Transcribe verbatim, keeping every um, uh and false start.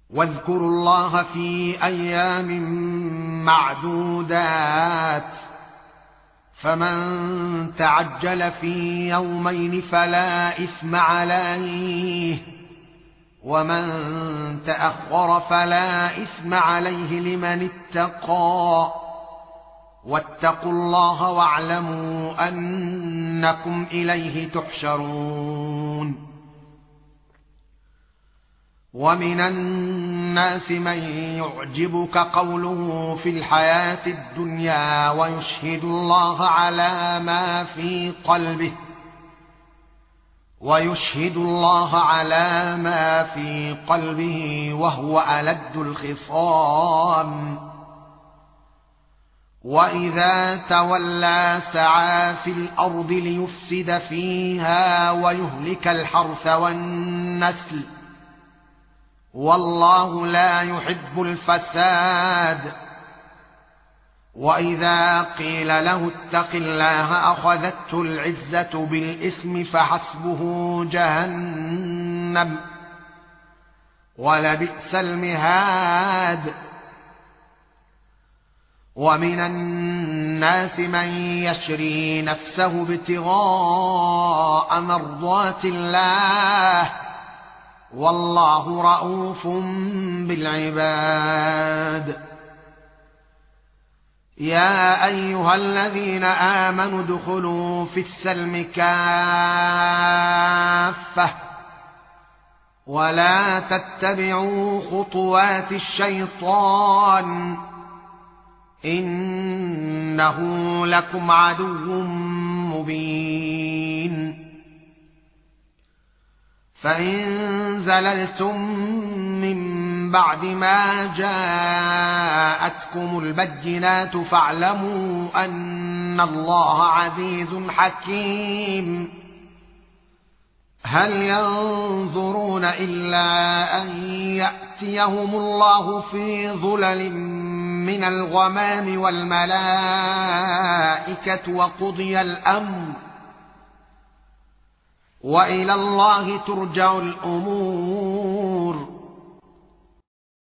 واذكروا الله في أيام معدودات فمن تعجل في يومين فلا إثم عليه ومن تأخر فلا إثم عليه لمن اتقى واتقوا الله واعلموا أنكم إليه تحشرون. ومن الناس من يعجبك قوله في الحياة الدنيا ويشهد الله على ما في قلبه ويشهد الله على ما في قلبه وهو ألد الخصام وإذا تولى سعى في الأرض ليفسد فيها ويهلك الحرث والنسل والله لا يحب الفساد. وإذا قيل له اتق الله أخذته العزة بالإثم فحسبه جهنم ولبئس المهاد. ومن الناس من يشري نفسه ابتغاء مرضات الله والله رؤوف بالعباد. يا أيها الذين آمنوا ادخلوا في السلم كافة ولا تتبعوا خطوات الشيطان إنه لكم عدو مبين. فإن زللتم من بعد ما جاءتكم البينات فاعلموا أن الله عزيز حكيم. هل ينظرون إلا أن يأتيهم الله في ظلل من الغمام والملائكة وقضي الأمر وإلى الله ترجع الأمور.